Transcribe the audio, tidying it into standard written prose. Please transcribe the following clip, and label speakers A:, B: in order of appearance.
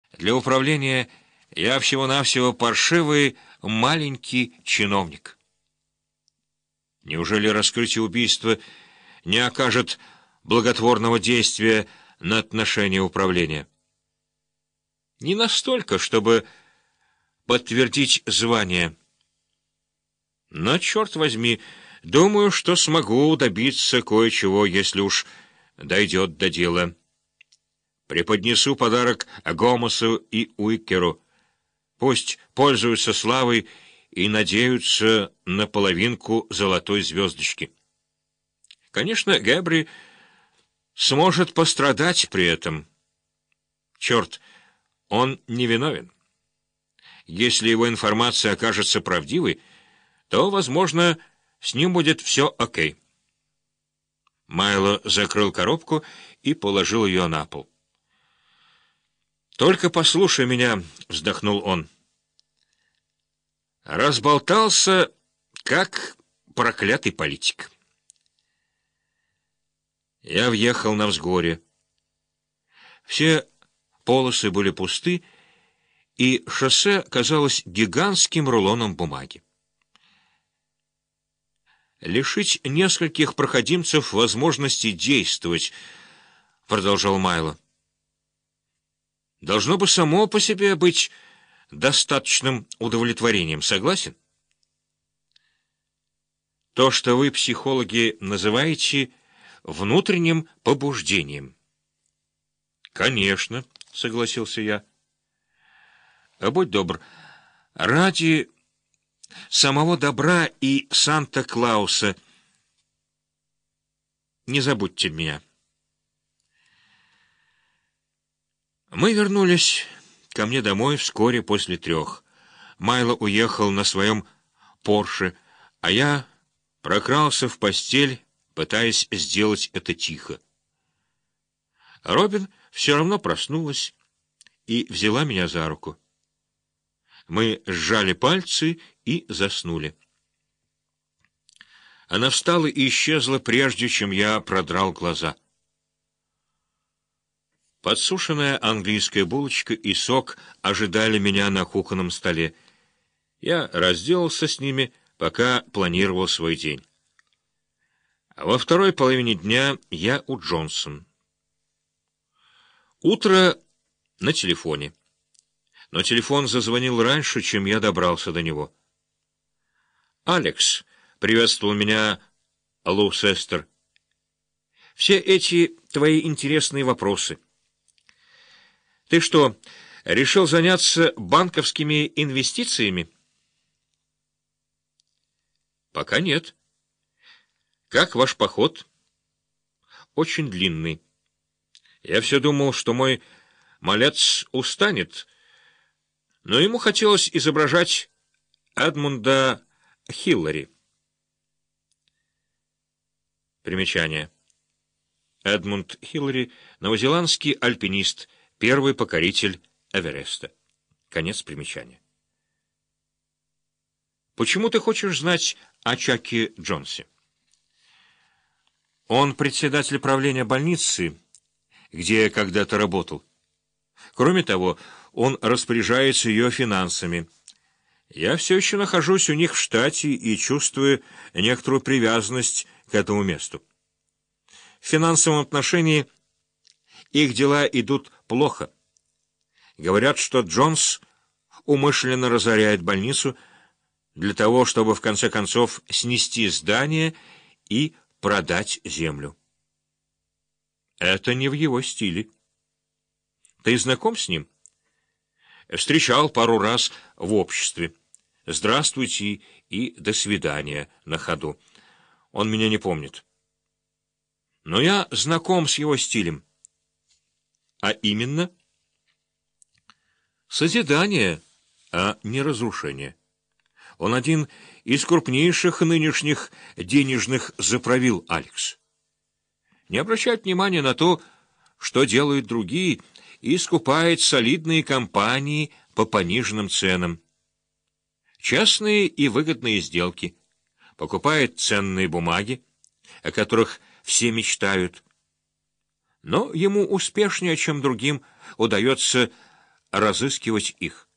A: Для управления я всего-навсего паршивый маленький чиновник. Неужели раскрытие убийства не окажет благотворного действия на отношение управления? Не настолько, чтобы подтвердить звание. Но, черт возьми, думаю, что смогу добиться кое-чего, если уж дойдет до дела. Преподнесу подарок Гомосу и Уикеру. Пусть пользуются славой и надеются на половинку золотой звездочки. Конечно, Гэбри сможет пострадать при этом. Черт, он невиновен. Если его информация окажется правдивой, то, возможно, с ним будет все окей. Майло закрыл коробку и положил ее на пол. «Только послушай меня», — вздохнул он. «Разболтался, как проклятый политик». Я въехал на взгорье. Все полосы были пусты, и шоссе казалось гигантским рулоном бумаги. «Лишить нескольких проходимцев возможности действовать», — продолжал Майло, — «должно бы само по себе быть достаточным удовлетворением. Согласен? То, что вы, психологи, называете внутренним побуждением». «Конечно», — согласился я. «Будь добр, ради самого добра и Санта-Клауса не забудьте меня». Мы вернулись ко мне домой вскоре после 3. Майло уехал на своем Порше, а я прокрался в постель, пытаясь сделать это тихо. Робин все равно проснулась и взяла меня за руку. Мы сжали пальцы и заснули. Она встала и исчезла, прежде чем я продрал глаза. Подсушенная английская булочка и сок ожидали меня на кухонном столе. Я разделался с ними, пока планировал свой день. Во второй половине дня я у Джонсон. Утро на телефоне. Но телефон зазвонил раньше, чем я добрался до него. «Алекс», — приветствовал меня Лоусестер, — «все эти твои интересные вопросы. Ты что, решил заняться банковскими инвестициями?» «Пока нет». «Как ваш поход?» «Очень длинный. Я все думал, что мой малец устанет, но ему хотелось изображать Эдмунда Хиллари». Примечание. Эдмунд Хиллари — новозеландский альпинист, первый покоритель Эвереста. Конец примечания. «Почему ты хочешь знать о Чаке Джонсе?» «Он председатель правления больницы, где я когда-то работал. Кроме того, он распоряжается ее финансами. Я все еще нахожусь у них в штате и чувствую некоторую привязанность к этому месту. В финансовом отношении их дела идут плохо. Говорят, что Джонс умышленно разоряет больницу для того, чтобы в конце концов снести здание и продать землю. Это не в его стиле. Ты знаком с ним?» «Встречал пару раз в обществе. Здравствуйте и до свидания на ходу. Он меня не помнит. Но я знаком с его стилем. А именно созидание, а не разрушение. Он один из крупнейших нынешних денежных заправил, Алекс. Не обращает внимания на то, что делают другие, и скупает солидные компании по пониженным ценам. Частные и выгодные сделки. Покупает ценные бумаги, о которых все мечтают. Но ему успешнее, чем другим, удается разыскивать их.